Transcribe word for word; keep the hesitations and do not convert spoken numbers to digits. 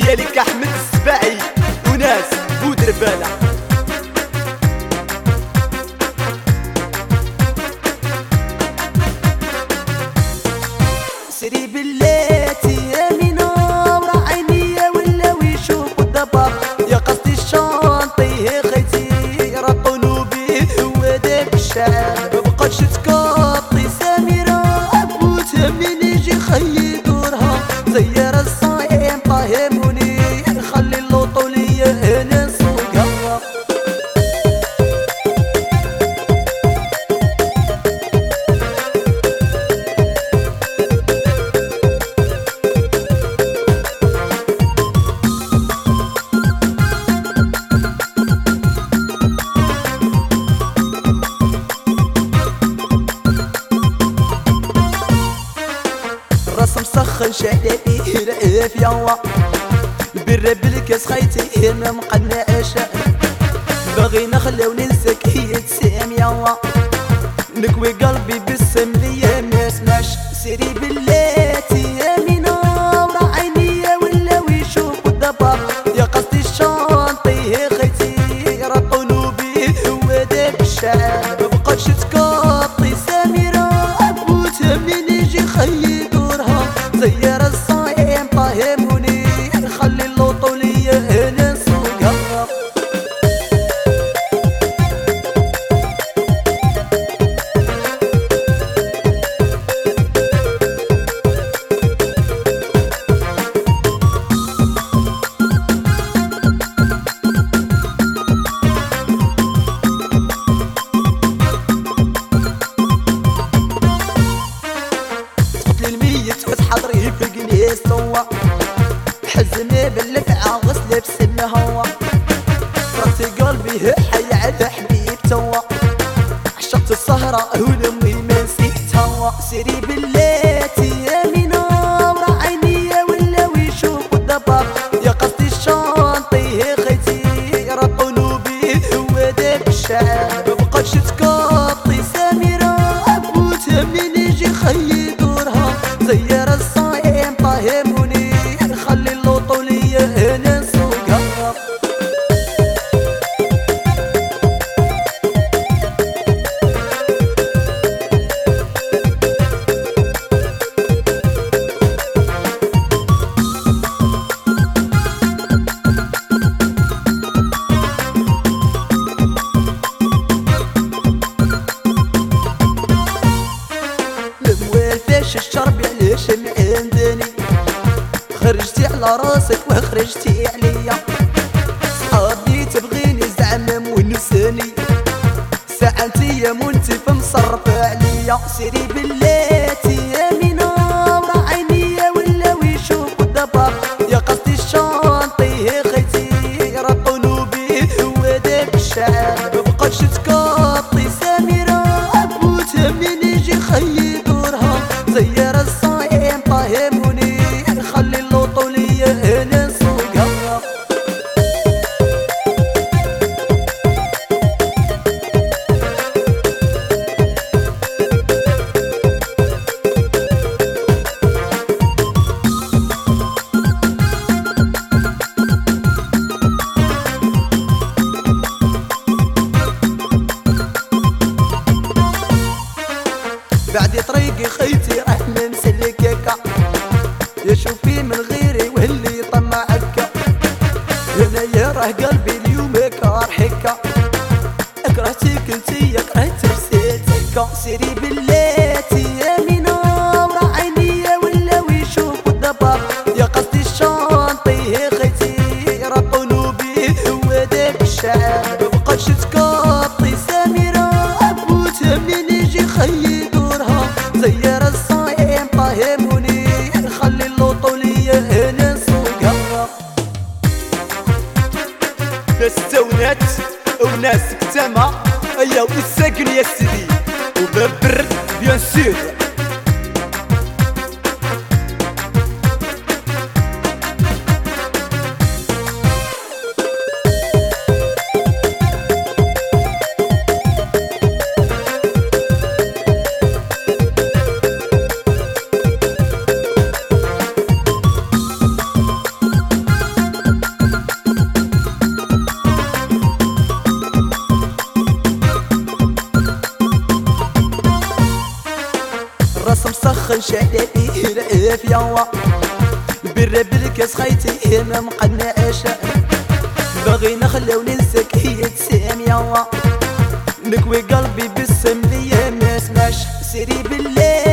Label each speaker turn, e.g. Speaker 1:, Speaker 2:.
Speaker 1: ديالك احمد السباعي وناس بودربالة.
Speaker 2: سري بلاتي يا مينا ورا عينيا ولاو يشوفوا الدبر يا قصدي الشانطي خيتي راه قلوبي هو داك الشعب مبقاتش تكاطي سميرة ابوتها منين يجي خيي دورها زير الصايم طاهموني خلي اللوطو ليا هنا نسوقها. راس مسخن شعلي رأف يوا البرة بالكاس خيتي ما مقنعش باغي نخليو ننساك هي تسام يوا نكوي قلبي بالسم ليا ما سمعش. سيري بلاتي يا مينا ورا عينيا ولاو يشوفوا الدبر يا قصدي الشانطي خيتي راه قلوبي هو داك الشعب مبقاتش تكاطي سميرة ابوتها منين يجي خيي زير الصايم طاهموني خلي اللوطو ليا هنا نسوقها. حضري في القنيس توا حزني باللفعة غسل بسن هوا فرطي قلبي حي على حبيب توا عشقت السهرة ولمي ما نسيت هوا. سيري بلاتي يا مينا ورا عينيا ولاو يشوفوا الدبر يا قصدي الشانطي خيتي راه قلوبي هو داك الشعب مبقاتش تكاطي سميرة ابوتها منين يجي خيي دورها زير الصايم طاهموني خلي اللوطو ليا هنا نسوقها. الموال فاش الشرب علاش معندني خرجتي على راسك وخرجتي عليا صحابي تبغيني زعما مونساني ساعة انتيا منتف مصرف عليا. سيري بلاتي يا مينا ورا عينيا ولاو يشوفوا الدبر يا قصدي الشانطي خيتي راه قلوبي هو داك الشعب مبقاتش تكاطي سميرة ابوتها منين يجي خيي دورها زير الصايم طاهموني خلي اللوطو ليا هنا نسوقها. بعد طريقي خيتي راه مسلكاكا يا شوفي من غيري واللي طمعك هنايا راه قلبي اليوم كارحكا كرهتيك انتيا كرهت رسيتك. سيري بلاتي يا مينا ورا عينيا ولاو يشوفوا الدبر يا قصدي الشانطي خيتي راه قلوبي هو داك الشعب مبقاتش تكاطي سميرة ابوتها منين يجي خيي دورها زير الصايم طاهموني خلي اللوطو ليا هنا نسوقها.
Speaker 1: ناس تاونات وناس كتامة ايا والساكن يا سيدي وباب برد بيان سور.
Speaker 2: سخن شعلي رأيف يوا بر بالكاس خيتي ما مقناش باغي نخلو ننساك هي تسام يوا نكوي قلبي بالسم ليا ما سماش سيري بالله